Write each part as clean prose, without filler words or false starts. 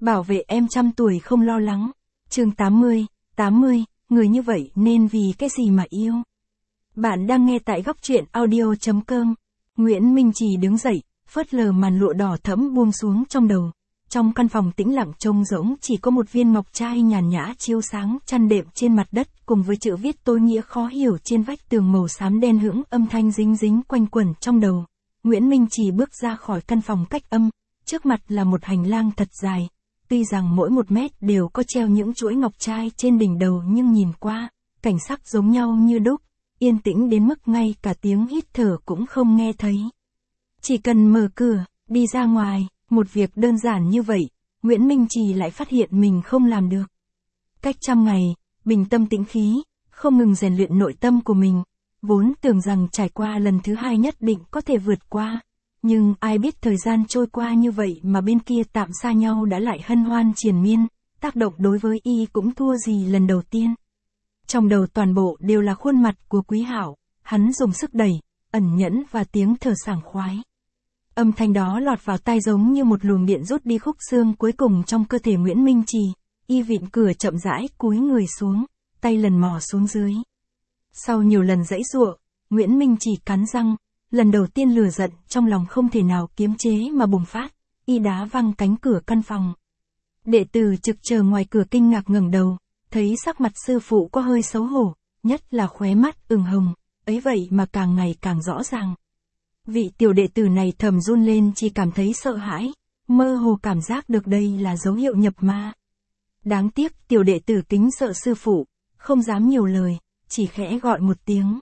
Bảo vệ em trăm tuổi không lo lắng. Chương 80, người như vậy nên vì cái gì mà yêu? Bạn đang nghe tại góc truyện audio.com. Nguyễn Minh Trì đứng dậy, phớt lờ màn lụa đỏ thẫm buông xuống trong đầu. Trong căn phòng tĩnh lặng trông rỗng chỉ có một viên ngọc trai nhàn nhã chiếu sáng chăn đệm trên mặt đất cùng với chữ viết tối nghĩa khó hiểu trên vách tường màu xám đen hững, âm thanh dính dính quanh quẩn trong đầu. Nguyễn Minh Trì bước ra khỏi căn phòng cách âm, trước mặt là một hành lang thật dài. Tuy rằng mỗi 1 mét đều có treo những chuỗi ngọc trai trên đỉnh đầu nhưng nhìn qua, cảnh sắc giống nhau như đúc, yên tĩnh đến mức ngay cả tiếng hít thở cũng không nghe thấy. Chỉ cần mở cửa, đi ra ngoài, một việc đơn giản như vậy, Nguyễn Minh Trì lại phát hiện mình không làm được. Cách trăm ngày, bình tâm tĩnh khí, không ngừng rèn luyện nội tâm của mình, vốn tưởng rằng trải qua lần thứ 2 nhất định có thể vượt qua. Nhưng ai biết thời gian trôi qua như vậy mà bên kia tạm xa nhau đã lại hân hoan triền miên, tác động đối với y cũng thua gì lần đầu tiên. Trong đầu toàn bộ đều là khuôn mặt của Quý Hạo, hắn dùng sức đẩy, ẩn nhẫn và tiếng thở sảng khoái. Âm thanh đó lọt vào tai giống như một luồng điện rút đi khúc xương cuối cùng trong cơ thể Nguyễn Minh Trì, y vịn cửa chậm rãi cúi người xuống, tay lần mò xuống dưới. Sau nhiều lần giãy giụa, Nguyễn Minh Trì cắn răng. Lần đầu tiên lửa giận trong lòng không thể nào kiềm chế mà bùng phát, y đá văng cánh cửa căn phòng. Đệ tử trực chờ ngoài cửa kinh ngạc ngẩng đầu, thấy sắc mặt sư phụ có hơi xấu hổ, nhất là khóe mắt ửng hồng, ấy vậy mà càng ngày càng rõ ràng. Vị tiểu đệ tử này thầm run lên chỉ cảm thấy sợ hãi, mơ hồ cảm giác được đây là dấu hiệu nhập ma. Đáng tiếc tiểu đệ tử kính sợ sư phụ, không dám nhiều lời, chỉ khẽ gọi một tiếng.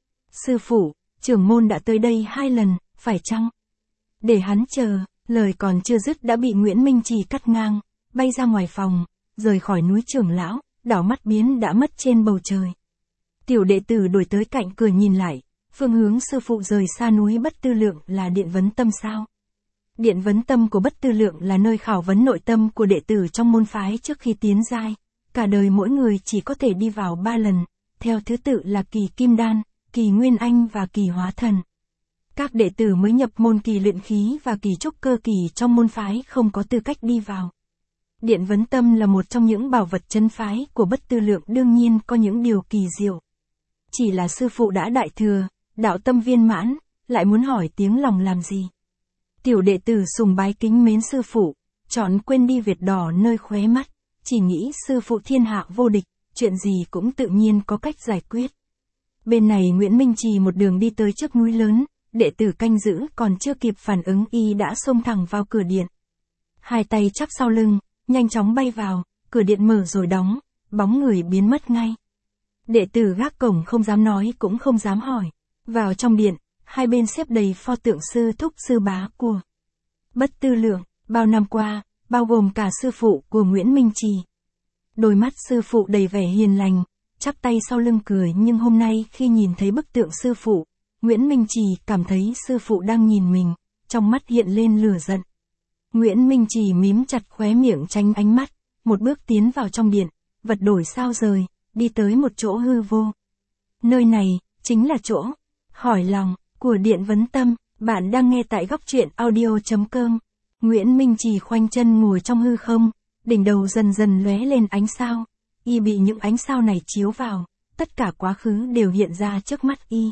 Sư phụ, trưởng môn đã tới đây 2 lần, phải chăng? Để hắn chờ, lời còn chưa dứt đã bị Nguyễn Minh Trì cắt ngang, bay ra ngoài phòng, rời khỏi núi trưởng lão, đảo mắt biến đã mất trên bầu trời. Tiểu đệ tử đuổi tới cạnh cửa nhìn lại, phương hướng sư phụ rời xa núi Bất Tư Lượng là Điện Vấn Tâm sao? Điện Vấn Tâm của Bất Tư Lượng là nơi khảo vấn nội tâm của đệ tử trong môn phái trước khi tiến giai, cả đời mỗi người chỉ có thể đi vào 3 lần, theo thứ tự là kỳ Kim Đan, kỳ Nguyên Anh và kỳ Hóa Thần. Các đệ tử mới nhập môn kỳ luyện khí và kỳ trúc cơ kỳ trong môn phái không có tư cách đi vào. Điện Vấn Tâm là một trong những bảo vật chân phái của Bất Tư Lượng, đương nhiên có những điều kỳ diệu. Chỉ là sư phụ đã đại thừa, đạo tâm viên mãn, lại muốn hỏi tiếng lòng làm gì. Tiểu đệ tử sùng bái kính mến sư phụ, chọn quên đi vệt đỏ nơi khóe mắt, chỉ nghĩ sư phụ thiên hạ vô địch, chuyện gì cũng tự nhiên có cách giải quyết. Bên này Nguyễn Minh Trì một đường đi tới trước núi lớn, đệ tử canh giữ còn chưa kịp phản ứng y đã xông thẳng vào cửa điện. Hai tay chắp sau lưng, nhanh chóng bay vào, cửa điện mở rồi đóng, bóng người biến mất ngay. Đệ tử gác cổng không dám nói cũng không dám hỏi. Vào trong điện, hai bên xếp đầy pho tượng sư thúc sư bá của Bất Tư Lượng, bao năm qua, bao gồm cả sư phụ của Nguyễn Minh Trì. Đôi mắt sư phụ đầy vẻ hiền lành, chắp tay sau lưng cười, nhưng hôm nay khi nhìn thấy bức tượng sư phụ, Nguyễn Minh Trì cảm thấy sư phụ đang nhìn mình, trong mắt hiện lên lửa giận. Nguyễn Minh Trì mím chặt khóe miệng tránh ánh mắt, một bước tiến vào trong điện, vật đổi sao rời, đi tới một chỗ hư vô. Nơi này, chính là chỗ hỏi lòng của Điện Vấn Tâm. Bạn đang nghe tại góc truyện audio.com. Nguyễn Minh Trì khoanh chân ngồi trong hư không, đỉnh đầu dần dần lóe lên ánh sao. Y bị những ánh sao này chiếu vào, tất cả quá khứ đều hiện ra trước mắt y.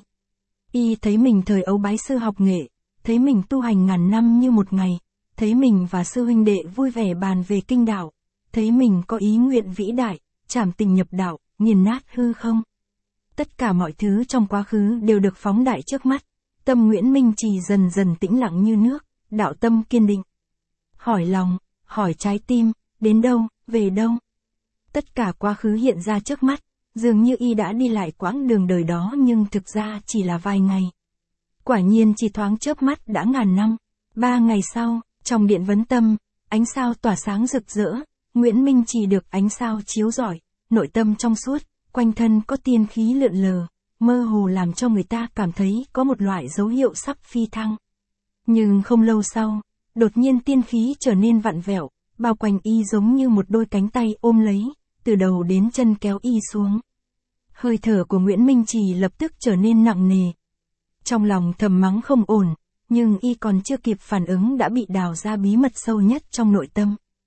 Y thấy mình thời ấu bái sư học nghệ, thấy mình tu hành ngàn năm như một ngày, thấy mình và sư huynh đệ vui vẻ bàn về kinh đạo, thấy mình có ý nguyện vĩ đại, trảm tình nhập đạo, nghiền nát hư không. Tất cả mọi thứ trong quá khứ đều được phóng đại trước mắt, tâm Nguyễn Minh Trì dần dần tĩnh lặng như nước, đạo tâm kiên định. Hỏi lòng, hỏi trái tim, đến đâu, về đâu. Tất cả quá khứ hiện ra trước mắt, dường như y đã đi lại quãng đường đời đó nhưng thực ra chỉ là vài ngày. Quả nhiên chỉ thoáng chớp mắt đã ngàn năm. 3 ngày sau, trong Điện Vấn Tâm, ánh sao tỏa sáng rực rỡ, Nguyễn Minh Trì được ánh sao chiếu rọi, nội tâm trong suốt, quanh thân có tiên khí lượn lờ, mơ hồ làm cho người ta cảm thấy có một loại dấu hiệu sắp phi thăng. Nhưng không lâu sau, đột nhiên tiên khí trở nên vặn vẹo, bao quanh y giống như một đôi cánh tay ôm lấy, từ đầu đến chân kéo y xuống. Hơi thở của Nguyễn Minh Trì lập tức trở nên nặng nề. Trong lòng thầm mắng không ổn, nhưng y còn chưa kịp phản ứng đã bị đào ra bí mật sâu nhất trong nội tâm.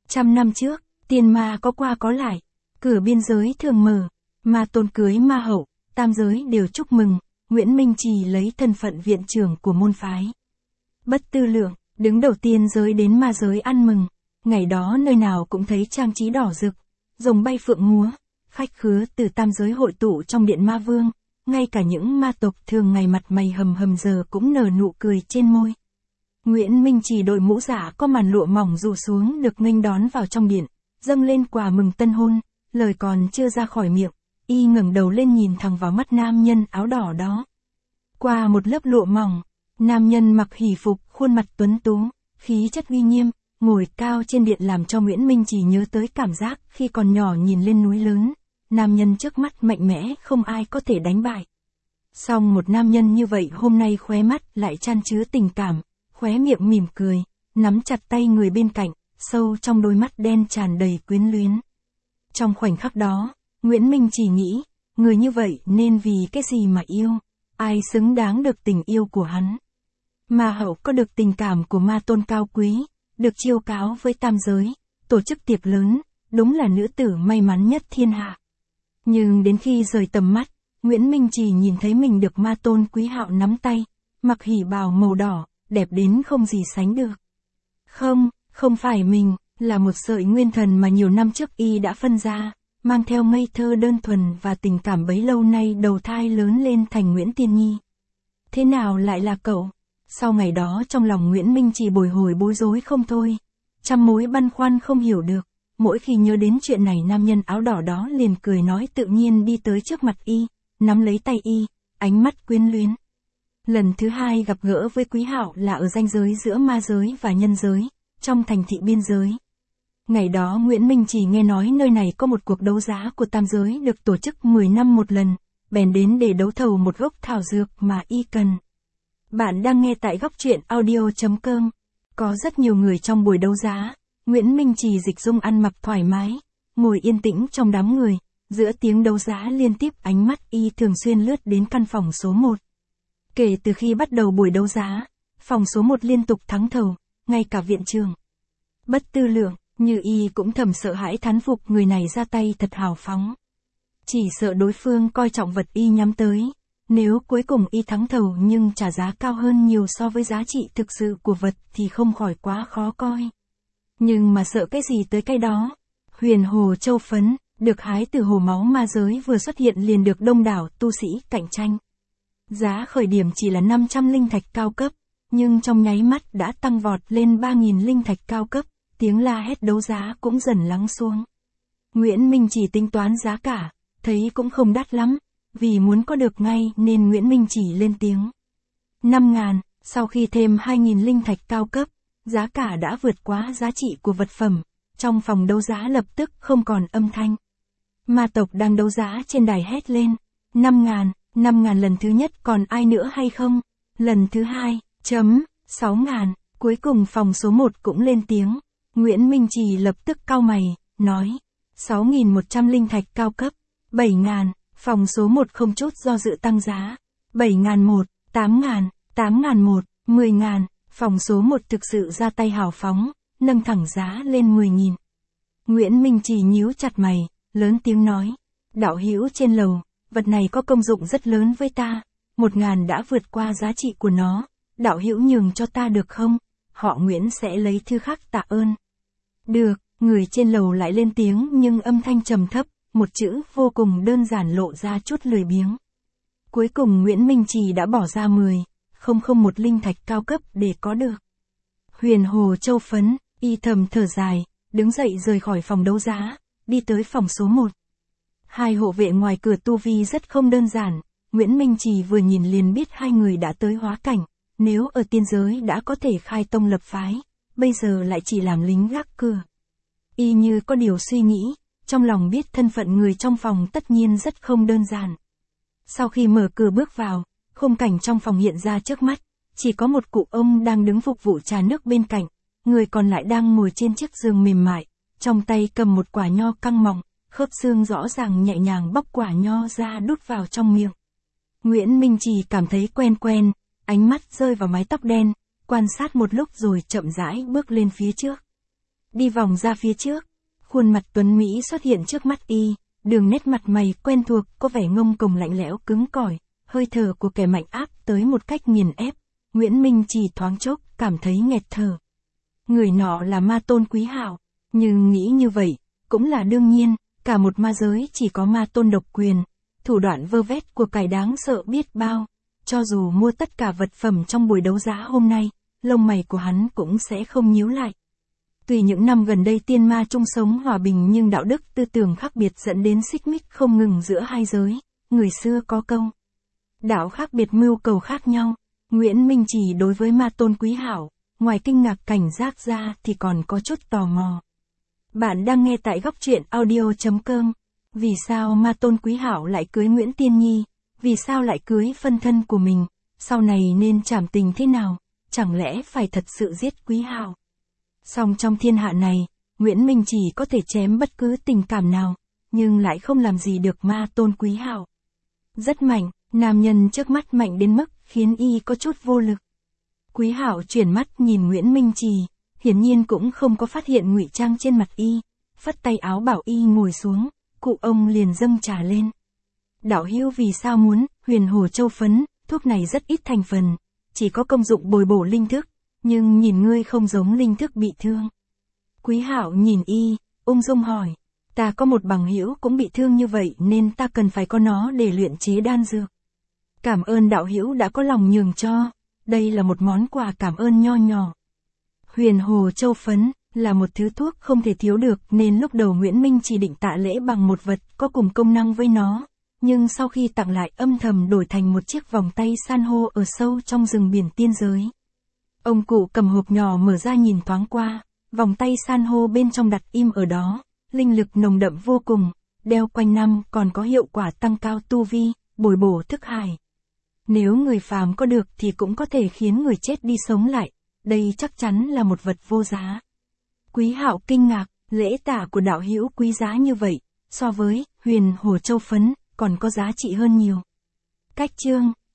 Trăm năm trước, tiên ma có qua có lại, cửa biên giới thường mở, ma tôn cưới ma hậu, tam giới đều chúc mừng, Nguyễn Minh Trì lấy thân phận viện trưởng của môn phái. Bất Tư Lượng, đứng đầu tiên giới đến ma giới ăn mừng, ngày đó nơi nào cũng thấy trang trí đỏ rực, rồng bay phượng múa, khách khứa từ tam giới hội tụ trong điện ma vương, ngay cả những ma tộc thường ngày mặt mày hầm hầm giờ cũng nở nụ cười trên môi. Nguyễn Minh Trì đội mũ giả có màn lụa mỏng rủ xuống được nghênh đón vào trong điện, dâng lên quà mừng tân hôn, lời còn chưa ra khỏi miệng, y ngẩng đầu lên nhìn thẳng vào mắt nam nhân áo đỏ đó. Qua một lớp lụa mỏng, nam nhân mặc hỷ phục, khuôn mặt tuấn tú, khí chất uy nghiêm, ngồi cao trên điện làm cho Nguyễn Minh Trì nhớ tới cảm giác khi còn nhỏ nhìn lên núi lớn, nam nhân trước mắt mạnh mẽ không ai có thể đánh bại. Song một nam nhân như vậy hôm nay khóe mắt lại chan chứa tình cảm, khóe miệng mỉm cười, nắm chặt tay người bên cạnh, sâu trong đôi mắt đen tràn đầy quyến luyến. Trong khoảnh khắc đó, Nguyễn Minh chỉ nghĩ, người như vậy nên vì cái gì mà yêu, ai xứng đáng được tình yêu của hắn. Ma hậu có được tình cảm của ma tôn cao quý, được chiêu cáo với tam giới, tổ chức tiệc lớn, đúng là nữ tử may mắn nhất thiên hạ. Nhưng đến khi rời tầm mắt, Nguyễn Minh chỉ nhìn thấy mình được ma tôn quý hạo nắm tay, mặc hỉ bào màu đỏ, đẹp đến không gì sánh được. Không phải mình, là một sợi nguyên thần mà nhiều năm trước y đã phân ra, mang theo ngây thơ đơn thuần và tình cảm bấy lâu nay đầu thai lớn lên thành Nguyễn Tiên Nhi. Thế nào lại là cậu? Sau ngày đó trong lòng Nguyễn Minh chỉ bồi hồi bối rối không thôi, trăm mối băn khoăn không hiểu được, mỗi khi nhớ đến chuyện này nam nhân áo đỏ đó liền cười nói tự nhiên đi tới trước mặt y, nắm lấy tay y, ánh mắt quyến luyến. Lần thứ hai gặp gỡ với Quý Hạo là ở ranh giới giữa ma giới và nhân giới, trong thành thị biên giới. Ngày đó Nguyễn Minh chỉ nghe nói nơi này có một cuộc đấu giá của tam giới được tổ chức 10 năm một lần, bèn đến để đấu thầu một gốc thảo dược mà y cần. Bạn đang nghe tại góc truyện audio.com. Có rất nhiều người trong buổi đấu giá, Nguyễn Minh Trì dịch dung ăn mặc thoải mái, ngồi yên tĩnh trong đám người, giữa tiếng đấu giá liên tiếp ánh mắt y thường xuyên lướt đến căn phòng số 1. Kể từ khi bắt đầu buổi đấu giá, phòng số 1 liên tục thắng thầu, ngay cả viện trưởng Bất Tư Lượng, như y cũng thầm sợ hãi thán phục người này ra tay thật hào phóng. Chỉ sợ đối phương coi trọng vật y nhắm tới, nếu cuối cùng y thắng thầu nhưng trả giá cao hơn nhiều so với giá trị thực sự của vật thì không khỏi quá khó coi. Nhưng mà sợ cái gì tới cái đó. Huyền hồ châu phấn, được hái từ hồ máu ma giới vừa xuất hiện liền được đông đảo tu sĩ cạnh tranh. Giá khởi điểm chỉ là 500 linh thạch cao cấp, nhưng trong nháy mắt đã tăng vọt lên 3.000 linh thạch cao cấp, tiếng la hét đấu giá cũng dần lắng xuống. Nguyễn Minh chỉ tính toán giá cả, thấy cũng không đắt lắm, vì muốn có được ngay nên Nguyễn Minh chỉ lên tiếng. 5.000, sau khi thêm 2.000 linh thạch cao cấp, giá cả đã vượt quá giá trị của vật phẩm, trong phòng đấu giá lập tức không còn âm thanh. Ma tộc đang đấu giá trên đài hét lên, 5.000, 5.000 lần thứ nhất còn ai nữa hay không? Lần thứ hai, 6.000, cuối cùng phòng số 1 cũng lên tiếng. Nguyễn Minh Trì lập tức cau mày, nói, 6.100 linh thạch cao cấp, 7.000, phòng số 1 không chút do dự tăng giá, 7.001, 8.000, 8.001, 10.000, phòng số 1 thực sự ra tay hào phóng, nâng thẳng giá lên 10.000. Nguyễn Minh Trì nhíu chặt mày, lớn tiếng nói, đạo hữu trên lầu, vật này có công dụng rất lớn với ta, 1.000 đã vượt qua giá trị của nó, đạo hữu nhường cho ta được không? Họ Nguyễn sẽ lấy thư khắc tạ ơn. Được, người trên lầu lại lên tiếng nhưng âm thanh trầm thấp, một chữ vô cùng đơn giản lộ ra chút lười biếng. Cuối cùng Nguyễn Minh Trì đã bỏ ra 10,001 linh thạch cao cấp để có được. Huyền hồ châu phấn, y thầm thở dài, đứng dậy rời khỏi phòng đấu giá, đi tới phòng số 1. Hai hộ vệ ngoài cửa tu vi rất không đơn giản, Nguyễn Minh Trì vừa nhìn liền biết hai người đã tới hóa cảnh, nếu ở tiên giới đã có thể khai tông lập phái, bây giờ lại chỉ làm lính gác cửa. Y như có điều suy nghĩ, trong lòng biết thân phận người trong phòng tất nhiên rất không đơn giản. Sau khi mở cửa bước vào, khung cảnh trong phòng hiện ra trước mắt, chỉ có một cụ ông đang đứng phục vụ trà nước bên cạnh, người còn lại đang ngồi trên chiếc giường mềm mại, trong tay cầm một quả nho căng mọng, khớp xương rõ ràng nhẹ nhàng bóc quả nho ra đút vào trong miệng. Nguyễn Minh Trì cảm thấy quen quen, ánh mắt rơi vào mái tóc đen, quan sát một lúc rồi chậm rãi bước lên phía trước. đi vòng ra phía trước. Khuôn mặt tuấn Mỹ xuất hiện trước mắt y, đường nét mặt mày quen thuộc, có vẻ ngông cuồng lạnh lẽo cứng cỏi, hơi thở của kẻ mạnh áp tới một cách nghiền ép. Nguyễn Minh Trì thoáng chốc cảm thấy nghẹt thở. Người nọ là Ma Tôn Quý Hạo, nhưng nghĩ như vậy cũng là đương nhiên, cả một ma giới chỉ có Ma Tôn độc quyền, thủ đoạn vơ vét của cải đáng sợ biết bao. Cho dù mua tất cả vật phẩm trong buổi đấu giá hôm nay, lông mày của hắn cũng sẽ không nhíu lại. Tuy những năm gần đây tiên ma chung sống hòa bình nhưng đạo đức tư tưởng khác biệt dẫn đến xích mích không ngừng giữa hai giới. Người xưa có câu, đạo khác biệt mưu cầu khác nhau. Nguyễn Minh Trì đối với Ma Tôn Quý Hạo, ngoài kinh ngạc cảnh giác ra thì còn có chút tò mò. Bạn đang nghe tại góc truyện audio.com. Vì sao Ma Tôn Quý Hạo lại cưới Nguyễn Tiên Nhi? Vì sao lại cưới phân thân của mình? Sau này nên trảm tình thế nào? Chẳng lẽ phải thật sự giết Quý Hạo? Song trong thiên hạ này, Nguyễn Minh Trì có thể chém bất cứ tình cảm nào, nhưng lại không làm gì được Ma Tôn Quý Hạo. Rất mạnh, nam nhân trước mắt mạnh đến mức khiến y có chút vô lực. Quý Hạo chuyển mắt nhìn Nguyễn Minh Trì, hiển nhiên cũng không có phát hiện ngụy trang trên mặt y, phất tay áo bảo y ngồi xuống, cụ ông liền dâng trà lên. Đạo hữu vì sao muốn Huyền Hồ Châu phấn, thuốc này rất ít thành phần, chỉ có công dụng bồi bổ linh thức, nhưng nhìn ngươi không giống linh thức bị thương. Quý Hạo nhìn y, ung dung hỏi, ta có một bằng hữu cũng bị thương như vậy nên ta cần phải có nó để luyện chế đan dược. Cảm ơn đạo hữu đã có lòng nhường cho, đây là một món quà cảm ơn nho nhỏ. Huyền Hồ Châu phấn là một thứ thuốc không thể thiếu được nên lúc đầu Nguyễn Minh chỉ định tạ lễ bằng một vật có cùng công năng với nó, nhưng sau khi tặng lại âm thầm đổi thành một chiếc vòng tay san hô ở sâu trong rừng biển tiên giới. Ông cụ cầm hộp nhỏ mở ra nhìn thoáng qua, vòng tay san hô bên trong đặt im ở đó, linh lực nồng đậm vô cùng, đeo quanh năm còn có hiệu quả tăng cao tu vi, bồi bổ thức hải. Nếu người phàm có được thì cũng có thể khiến người chết đi sống lại, đây chắc chắn là một vật vô giá. Quý Hạo kinh ngạc, lễ tạ của đạo hữu quý giá như vậy, so với Huyền Hồ Châu phấn còn có giá trị hơn nhiều. Cách chương